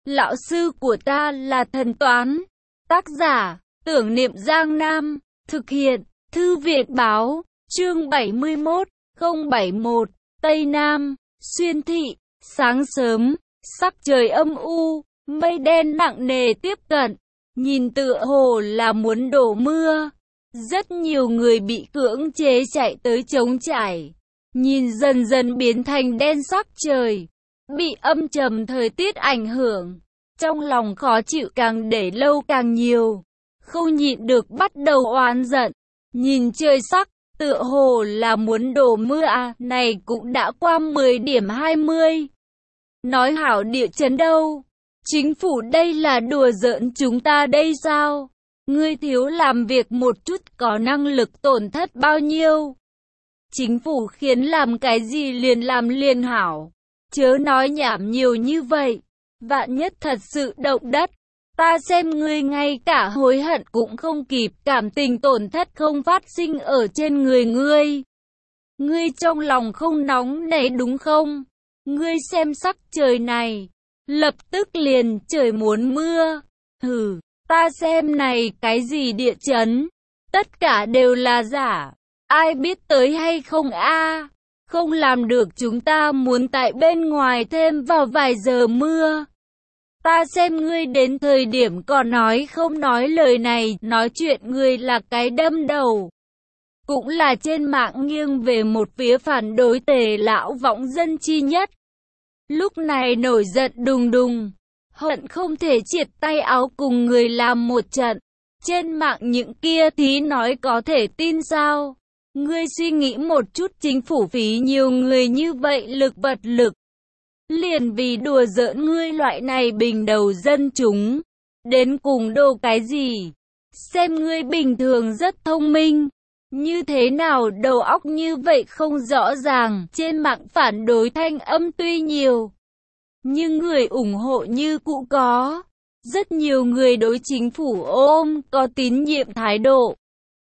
Lão sư của ta là thần toán. Tác giả, Tưởng Niệm Giang Nam. Thực hiện, Thư viện báo, chương 71, 071, Tây Nam, Xuyên Thị. Sáng sớm, sắc trời âm u, mây đen nặng nề tiếp cận, nhìn tựa hồ là muốn đổ mưa. Rất nhiều người bị cưỡng chế chạy tới trống trải, nhìn dần dần biến thành đen sắc trời, bị âm trầm thời tiết ảnh hưởng, trong lòng khó chịu càng để lâu càng nhiều, không nhịn được bắt đầu oán giận, nhìn trời sắc, tựa hồ là muốn đổ mưa à, này cũng đã qua 10 điểm 20. Nói hảo địa chấn đâu, chính phủ đây là đùa giỡn chúng ta đây sao? Ngươi thiếu làm việc một chút có năng lực tổn thất bao nhiêu? Chính phủ khiến làm cái gì liền làm liền hảo. Chớ nói nhảm nhiều như vậy. Vạn nhất thật sự động đất, ta xem ngươi ngay cả hối hận cũng không kịp, cảm tình tổn thất không phát sinh ở trên người ngươi. Ngươi trong lòng không nóng nảy đúng không? Ngươi xem sắc trời này, lập tức liền trời muốn mưa. Hừ. Ta xem này cái gì địa chấn, tất cả đều là giả, ai biết tới hay không a? Không làm được chúng ta muốn tại bên ngoài thêm vào vài giờ mưa. Ta xem ngươi đến thời điểm còn nói không nói lời này, nói chuyện ngươi là cái đâm đầu. Cũng là trên mạng nghiêng về một phía phản đối Tề lão võng dân chi nhất. Lúc này nổi giận đùng đùng, hận không thể triệt tay áo cùng người làm một trận. Trên mạng những kia thí nói có thể tin sao? Ngươi suy nghĩ một chút, chính phủ phí nhiều người như vậy lực vật lực, liền vì đùa giỡn ngươi loại này bình đầu dân chúng, đến cùng đồ cái gì? Xem ngươi bình thường rất thông minh, như thế nào đầu óc như vậy không rõ ràng. Trên mạng phản đối thanh âm tuy nhiều, nhưng người ủng hộ như cũ có. Rất nhiều người đối chính phủ ôm có tín nhiệm thái độ.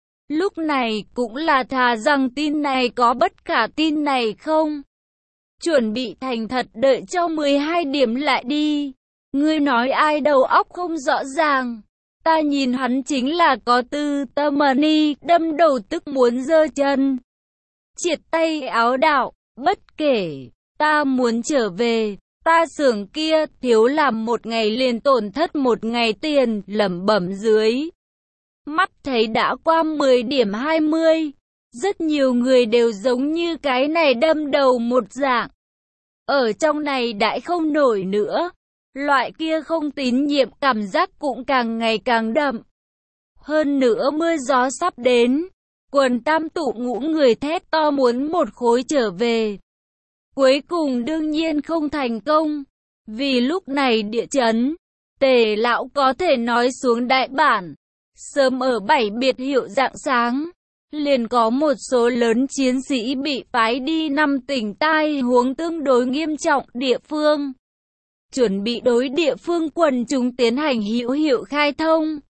Lúc này cũng là thà rằng tin này có bất khả tin này không. Chuẩn bị thành thật đợi cho 12 điểm lại đi. Ngươi nói ai đầu óc không rõ ràng. Ta nhìn hắn chính là có tư tâm ni, đâm đầu tức muốn giơ chân. Triệt tay áo đạo, bất kể, ta muốn trở về. Ta xưởng kia thiếu làm một ngày liền tổn thất một ngày tiền, lẩm bẩm dưới. Mắt thấy đã qua 10 điểm 20. Rất nhiều người đều giống như cái này đâm đầu một dạng. Ở trong này đãi không nổi nữa. Loại kia không tín nhiệm cảm giác cũng càng ngày càng đậm. Hơn nữa mưa gió sắp đến. Quần tam tụ ngũ người thét to muốn một khối trở về. Cuối cùng đương nhiên không thành công, vì lúc này địa chấn, Tề lão có thể nói xuống đại bản. Sớm ở 7 biệt hiệu rạng sáng, liền có một số lớn chiến sĩ bị phái đi 5 tỉnh tai huống tương đối nghiêm trọng địa phương. Chuẩn bị đối địa phương quần chúng tiến hành hữu hiệu khai thông.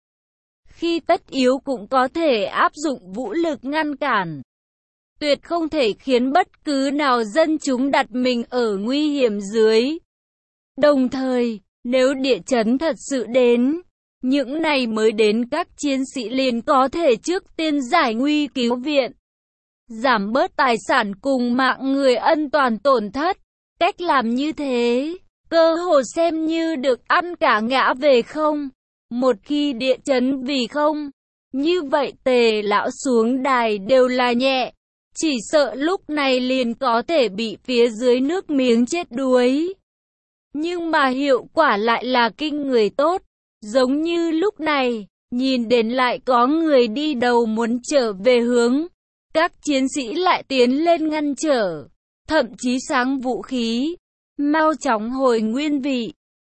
Khi tất yếu cũng có thể áp dụng vũ lực ngăn cản. Tuyệt không thể khiến bất cứ nào dân chúng đặt mình ở nguy hiểm dưới. Đồng thời, nếu địa chấn thật sự đến, những này mới đến các chiến sĩ liền có thể trước tiên giải nguy cứu viện, giảm bớt tài sản cùng mạng người ân toàn tổn thất. Cách làm như thế, cơ hồ xem như được ăn cả ngã về không. Một khi địa chấn vì không, như vậy Tề lão xuống đài đều là nhẹ. Chỉ sợ lúc này liền có thể bị phía dưới nước miếng chết đuối. Nhưng mà hiệu quả lại là kinh người tốt. Giống như lúc này, nhìn đến lại có người đi đầu muốn trở về hướng. Các chiến sĩ lại tiến lên ngăn trở. Thậm chí sáng vũ khí. Mau chóng hồi nguyên vị.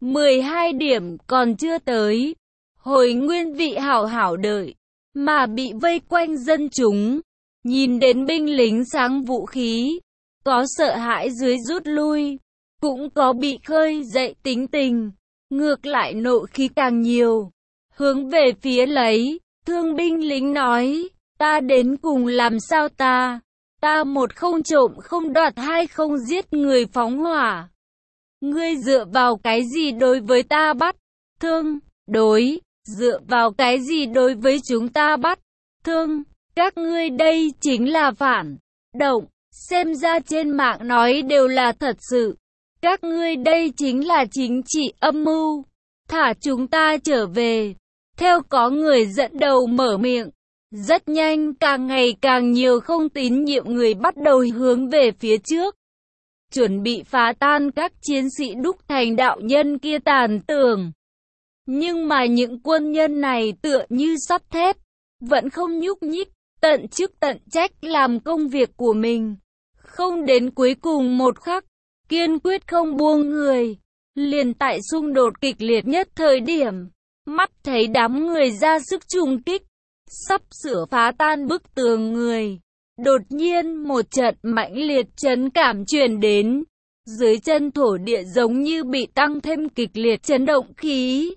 12 điểm còn chưa tới. Hồi nguyên vị hảo hảo đợi. Mà bị vây quanh dân chúng. Nhìn đến binh lính sáng vũ khí, có sợ hãi dưới rút lui, cũng có bị khơi dậy tính tình, ngược lại nộ khí càng nhiều. Hướng về phía lấy, thương binh lính nói, ta đến cùng làm sao ta một không trộm không đoạt, hai không giết người phóng hỏa. Ngươi dựa vào cái gì đối với ta bắt thương? Đối, dựa vào cái gì đối với chúng ta bắt thương? Các ngươi đây chính là phản động. Xem ra trên mạng nói đều là thật sự. Các ngươi đây chính là chính trị âm mưu. Thả chúng ta trở về. Theo có người dẫn đầu mở miệng. Rất nhanh, càng ngày càng nhiều không tín nhiệm người bắt đầu hướng về phía trước. Chuẩn bị phá tan các chiến sĩ đúc thành đạo nhân kia tàn tường. Nhưng mà những quân nhân này tựa như sắt thép, vẫn không nhúc nhích, tận chức tận trách làm công việc của mình. Không đến cuối cùng một khắc, kiên quyết không buông người. Liền tại xung đột kịch liệt nhất thời điểm, mắt thấy đám người ra sức trùng kích, sắp sửa phá tan bức tường người. Đột nhiên một trận mãnh liệt chấn cảm truyền đến. Dưới chân thổ địa giống như bị tăng thêm kịch liệt chấn động khí.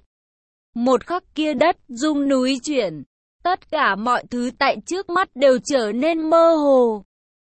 Một khắc kia đất rung núi chuyển. Tất cả mọi thứ tại trước mắt đều trở nên mơ hồ.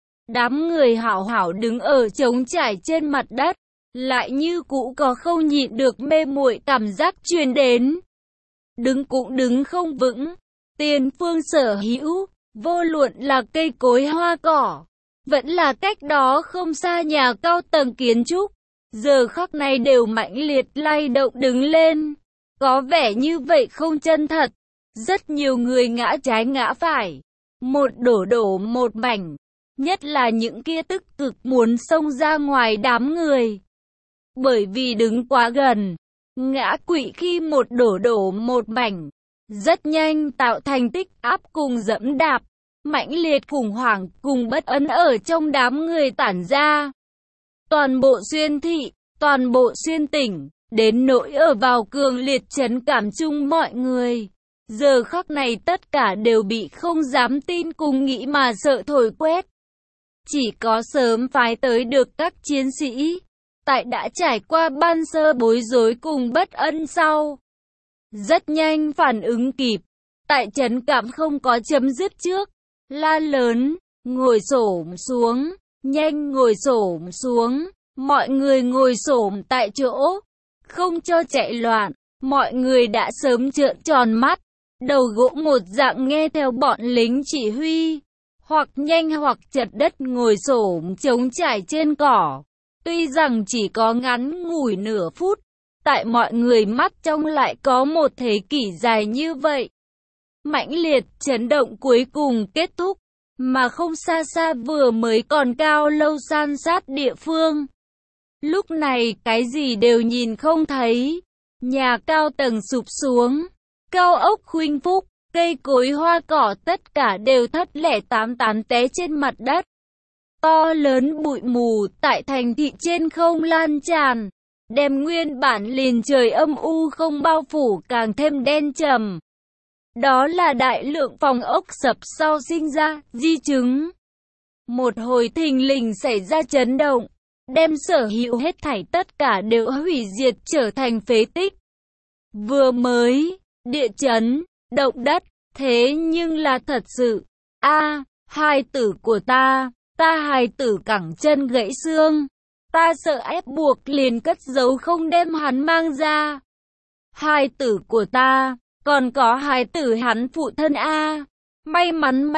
Đám người hảo hảo đứng ở trống trải trên mặt đất. Lại như cũ có không nhịn được mê muội cảm giác truyền đến. Đứng cũng đứng không vững. Tiền phương sở hữu, vô luận là cây cối hoa cỏ, vẫn là cách đó không xa nhà cao tầng kiến trúc, giờ khắc này đều mãnh liệt lay động đứng lên. Có vẻ như vậy không chân thật. Rất nhiều người ngã trái ngã phải, một đổ một mảnh, nhất là những kia tức cực muốn xông ra ngoài đám người. Bởi vì đứng quá gần, ngã quỵ khi một đổ một mảnh, rất nhanh tạo thành tích áp cùng dẫm đạp, mãnh liệt khủng hoảng cùng bất ấn ở trong đám người tản ra. Toàn bộ xuyên thị, toàn bộ xuyên tỉnh, đến nỗi ở vào cường liệt chấn cảm chung mọi người. Giờ khắc này tất cả đều bị không dám tin cùng nghĩ mà sợ thổi quét. Chỉ có sớm phái tới được các chiến sĩ, tại đã trải qua ban sơ bối rối cùng bất ân sau. Rất nhanh phản ứng kịp, tại chấn cảm không có chấm dứt trước, la lớn, ngồi xổm xuống, nhanh ngồi xổm xuống, mọi người ngồi xổm tại chỗ, không cho chạy loạn, mọi người đã sớm trợn tròn mắt, đầu gỗ một dạng nghe theo bọn lính chỉ huy, hoặc nhanh hoặc chật đất ngồi xổm trống trải trên cỏ. Tuy rằng chỉ có ngắn ngủi nửa phút, tại mọi người mắt trong lại có một thế kỷ dài như vậy. Mãnh liệt chấn động cuối cùng kết thúc, mà không xa xa vừa mới còn cao lâu san sát địa phương. Lúc này cái gì đều nhìn không thấy, nhà cao tầng sụp xuống, cao ốc khuynh phúc, cây cối hoa cỏ tất cả đều thất lẻ tám tán té trên mặt đất. To lớn bụi mù tại thành thị trên không lan tràn, đem nguyên bản liền trời âm u không bao phủ càng thêm đen trầm. Đó là đại lượng phòng ốc sập sau sinh ra di chứng. Một hồi thình lình xảy ra chấn động, đem sở hữu hết thảy tất cả đều hủy diệt trở thành phế tích. Vừa mới, địa chấn, động đất, thế nhưng là thật sự. Hài tử của ta hài tử cẳng chân gãy xương. Ta sợ ép buộc liền cất giấu không đem hắn mang ra. Hài tử của ta, còn có hài tử hắn phụ thân May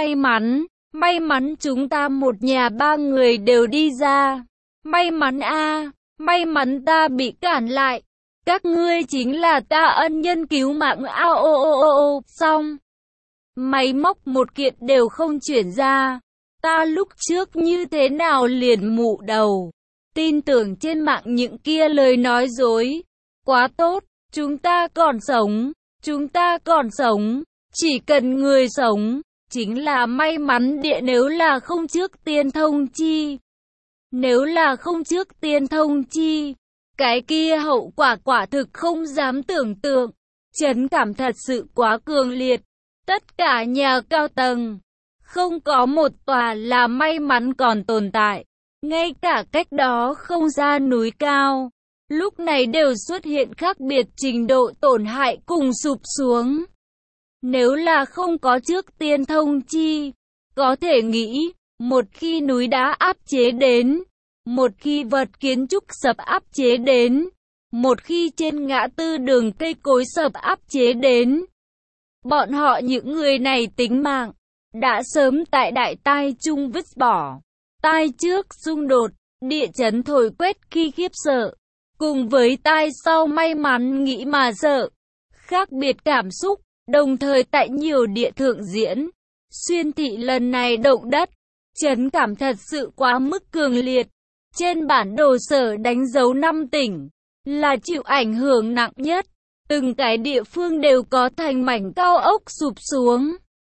mắn chúng ta một nhà ba người đều đi ra. May mắn ta bị cản lại. Các ngươi chính là ta ân nhân cứu mạng xong. Máy móc một kiện đều không chuyển ra. Ta lúc trước như thế nào liền mụ đầu. Tin tưởng trên mạng những kia lời nói dối. Quá tốt, chúng ta còn sống. Chỉ cần người sống, chính là may mắn địa nếu là không trước tiên thông chi. Nếu là không trước tiên thông chi, cái kia hậu quả quả thực không dám tưởng tượng. Chấn cảm thật sự quá cường liệt. Tất cả nhà cao tầng, không có một tòa là may mắn còn tồn tại. Ngay cả cách đó không ra núi cao, lúc này đều xuất hiện khác biệt trình độ tổn hại cùng sụp xuống. Nếu là không có trước tiên thông chi, có thể nghĩ, một khi núi đá áp chế đến, Một khi vật kiến trúc sập áp chế đến, một khi trên ngã tư đường cây cối sập áp chế đến, bọn họ những người này tính mạng đã sớm tại đại tai chung vứt bỏ. Tai trước xung đột, địa chấn thổi quét khi khiếp sợ, cùng với tai sau may mắn nghĩ mà sợ, khác biệt cảm xúc, đồng thời tại nhiều địa thượng diễn. Xuyên thị lần này động đất, chấn cảm thật sự quá mức cường liệt. Trên bản đồ sở đánh dấu 5 tỉnh là chịu ảnh hưởng nặng nhất. Từng cái địa phương đều có thành mảnh cao ốc sụp xuống,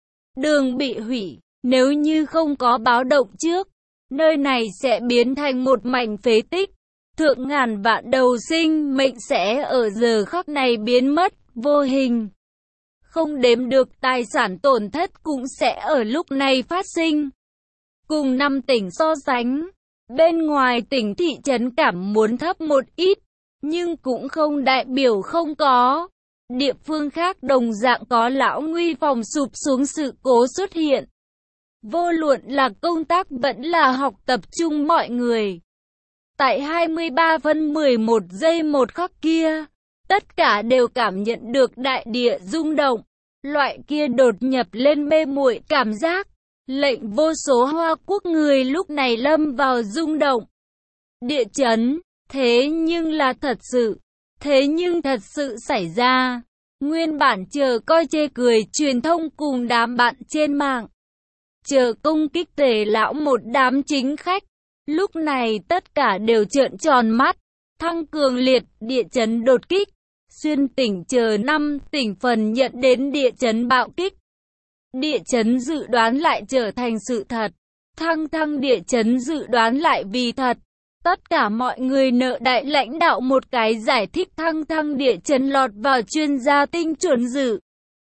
đường bị hủy. Nếu như không có báo động trước, nơi này sẽ biến thành một mảnh phế tích. Thượng ngàn vạn đầu sinh mệnh sẽ ở giờ khắc này biến mất, vô hình. Không đếm được tài sản tổn thất cũng sẽ ở lúc này phát sinh. Cùng 5 tỉnh so sánh, bên ngoài tỉnh thị trấn cảm muốn thấp một ít, nhưng cũng không đại biểu không có. Địa phương khác đồng dạng có lão nguy phòng sụp xuống sự cố xuất hiện. Vô luận là công tác vẫn là học tập trung mọi người. Tại 23 phân 11 giây một khắc kia, tất cả đều cảm nhận được đại địa rung động. Loại kia đột nhập lên mê muội cảm giác, lệnh vô số Hoa Quốc người lúc này lâm vào rung động. Địa chấn, thế nhưng là thật sự, thế nhưng thật sự xảy ra. Nguyên bản chờ coi chê cười truyền thông cùng đám bạn trên mạng, chờ công kích Tề lão một đám chính khách, lúc này tất cả đều trợn tròn mắt. Thăng cường liệt địa chấn đột kích, xuyên tỉnh chờ 5 tỉnh phần nhận đến địa chấn bạo kích. Địa chấn dự đoán lại trở thành sự thật, thăng địa chấn dự đoán lại vì thật. Tất cả mọi người nợ đại lãnh đạo một cái giải thích. Thăng địa chấn lọt vào chuyên gia tinh chuẩn dự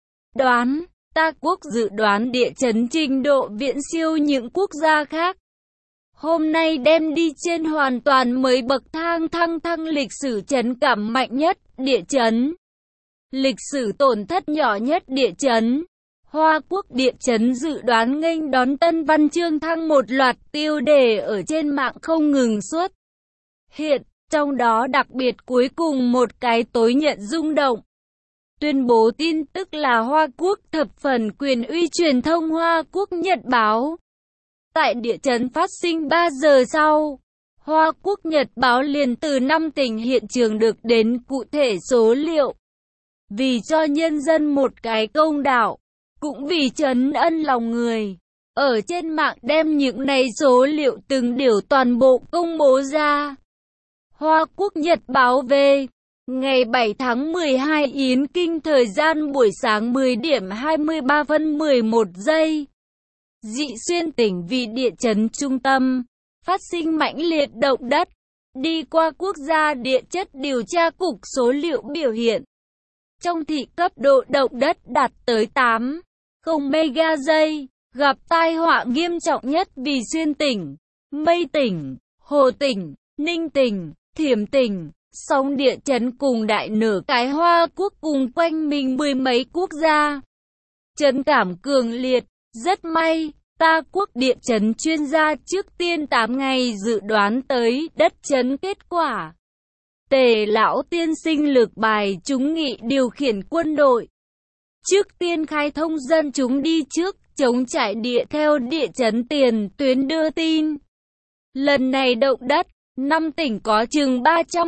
đoán. Ta quốc dự đoán địa chấn trình độ viễn siêu những quốc gia khác. Hôm nay đem đi trên hoàn toàn mới bậc thang. Thăng lịch sử chấn cảm mạnh nhất, địa chấn. Lịch sử tổn thất nhỏ nhất, địa chấn. Hoa Quốc địa chấn dự đoán nghênh đón tân văn chương thăng, một loạt tiêu đề ở trên mạng không ngừng xuất hiện, trong đó đặc biệt cuối cùng một cái tối nhận rung động. Tuyên bố tin tức là Hoa Quốc thập phần quyền uy truyền thông Hoa Quốc Nhật Báo. Tại địa chấn phát sinh 3 giờ sau, Hoa Quốc Nhật Báo liền từ 5 tỉnh hiện trường được đến cụ thể số liệu. Vì cho nhân dân một cái công đạo, cũng vì trấn ân lòng người, ở trên mạng đem những này số liệu từng điều toàn bộ công bố ra. Hoa Quốc Nhật Báo về ngày 7 tháng 12 Yến Kinh thời gian buổi sáng 10 điểm 23 phân 11 giây. Dị xuyên tỉnh vì địa chấn trung tâm, phát sinh mãnh liệt động đất. Đi qua quốc gia địa chất điều tra cục số liệu biểu hiện. Trong thị cấp độ động đất đạt tới 8,0 mega giây, gặp tai họa nghiêm trọng nhất vì xuyên tỉnh, Mây tỉnh, Hồ tỉnh, Ninh tỉnh, Thiểm tỉnh. Sóng địa chấn cùng đại nửa cái Hoa Quốc cùng quanh mình 10 mấy quốc gia. Chấn cảm cường liệt, rất may, ta quốc địa chấn chuyên gia trước tiên 8 ngày dự đoán tới đất chấn kết quả. Tề lão tiên sinh lược bài chúng nghị điều khiển quân đội. Trước tiên khai thông dân chúng đi trước, chống trải địa theo địa chấn tiền tuyến đưa tin. Lần này động đất, 5 tỉnh có chừng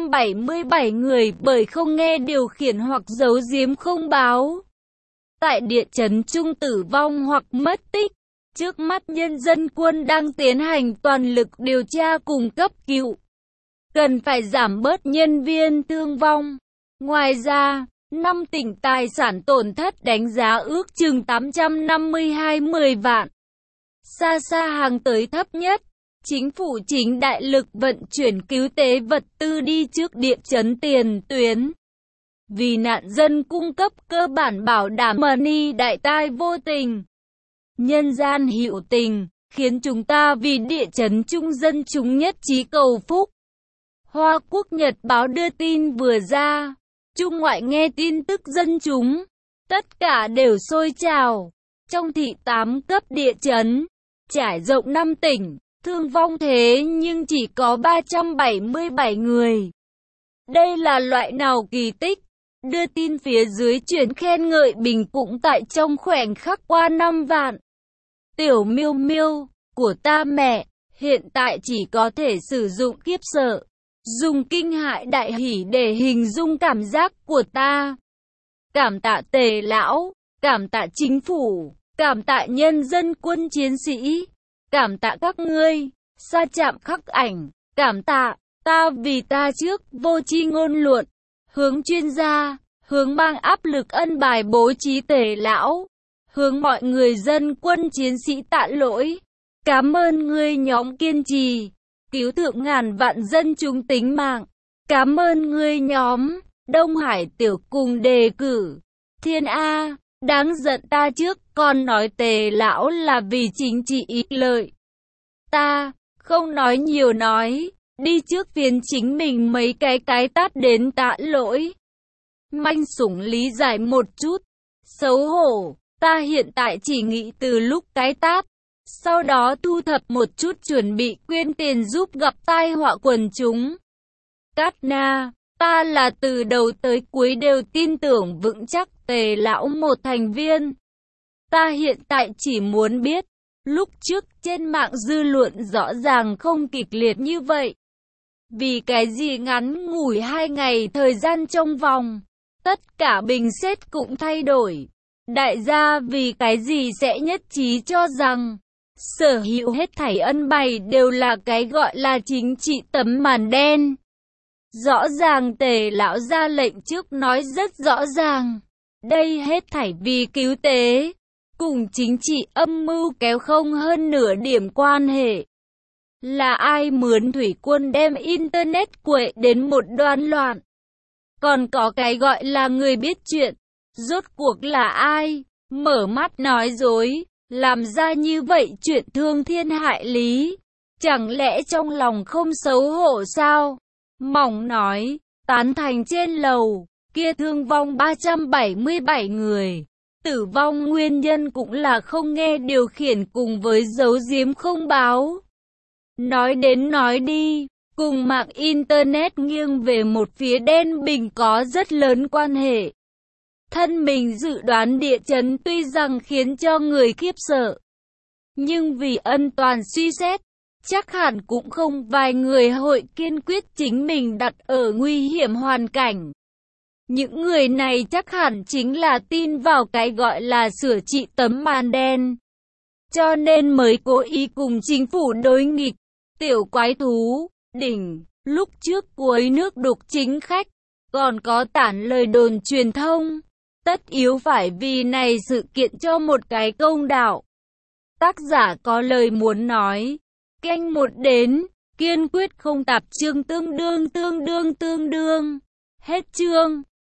377 người bởi không nghe điều khiển hoặc giấu giếm không báo. Tại địa chấn trung tử vong hoặc mất tích. Trước mắt nhân dân quân đang tiến hành toàn lực điều tra cùng cấp cứu. Cần phải giảm bớt nhân viên thương vong. Ngoài ra, 5 tỉnh tài sản tổn thất đánh giá ước chừng 852 vạn. Xa hàng tới thấp nhất. Chính phủ chính đại lực vận chuyển cứu tế vật tư đi trước địa chấn tiền tuyến. Vì nạn dân cung cấp cơ bản bảo đảm money đại tai vô tình. Nhân gian hữu tình, khiến chúng ta vì địa chấn chung dân chúng nhất trí cầu phúc. Hoa Quốc Nhật Báo đưa tin vừa ra, Trung ngoại nghe tin tức dân chúng, tất cả đều sôi trào. Trong thị 8 cấp địa chấn, trải rộng 5 tỉnh, Thương vong thế nhưng chỉ có 377 người. Đây là loại nào kỳ tích? Đưa tin phía dưới chuyển khen ngợi Bình cũng tại trong khoảnh khắc qua 5 vạn. Tiểu Miêu Miêu của ta mẹ, hiện tại chỉ có thể sử dụng khiếp sợ, dùng kinh hãi đại hỉ để hình dung cảm giác của ta. Cảm tạ Tề lão, cảm tạ chính phủ, cảm tạ nhân dân quân chiến sĩ, cảm tạ các ngươi, sa chạm khắc ảnh, cảm tạ, ta vì ta trước vô tri ngôn luận, hướng chuyên gia, hướng mang áp lực ân bài bố trí Tề lão, hướng mọi người dân quân chiến sĩ tạ lỗi. Cảm ơn ngươi nhóm kiên trì, cứu thượng ngàn vạn dân chúng tính mạng. Cảm ơn ngươi nhóm Đông Hải tiểu cùng đề cử. Thiên A, đáng giận ta trước còn nói Tề lão là vì chính trị ý lợi. Ta, không nói nhiều nói, đi trước phiến chính mình mấy cái tát đến tạ lỗi. Manh Sủng lý giải một chút, xấu hổ, ta hiện tại chỉ nghĩ từ lúc cái tát. Sau đó thu thập một chút chuẩn bị quyên tiền giúp gặp tai họa quần chúng. Cát Na, ta là từ đầu tới cuối đều tin tưởng vững chắc Tề lão một thành viên. Ta hiện tại chỉ muốn biết, lúc trước trên mạng dư luận rõ ràng không kịch liệt như vậy. Vì cái gì ngắn ngủi 2 ngày thời gian trong vòng, tất cả bình xét cũng thay đổi. Đại gia vì cái gì sẽ nhất trí cho rằng sở hữu hết thảy ân bày đều là cái gọi là chính trị tấm màn đen. Rõ ràng Tề lão ra lệnh trước nói rất rõ ràng, đây hết thảy vì cứu tế, cùng chính trị âm mưu kéo không hơn nửa điểm quan hệ. Là ai mướn thủy quân đem internet quậy đến một đoan loạn? Còn có cái gọi là người biết chuyện, rốt cuộc là ai? Mở mắt nói dối, làm ra như vậy chuyện thương thiên hại lý, chẳng lẽ trong lòng không xấu hổ sao? Mỏng nói, tán thành trên lầu, kia thương vong 377 người. Tử vong nguyên nhân cũng là không nghe điều khiển cùng với giấu giếm không báo. Nói đến nói đi, cùng mạng internet nghiêng về một phía đen bình có rất lớn quan hệ. Thân mình dự đoán địa chấn tuy rằng khiến cho người khiếp sợ, nhưng vì ân toàn suy xét, chắc hẳn cũng không vài người hội kiên quyết chính mình đặt ở nguy hiểm hoàn cảnh. Những người này chắc hẳn chính là tin vào cái gọi là sửa trị tấm màn đen, cho nên mới cố ý cùng chính phủ đối nghịch. Tiểu quái thú, đỉnh, lúc trước cuối nước đục chính khách, còn có tản lời đồn truyền thông, tất yếu phải vì này sự kiện cho một cái công đạo. Tác giả có lời muốn nói, canh 1 đến, kiên quyết không tạp chương tương đương. Hết chương.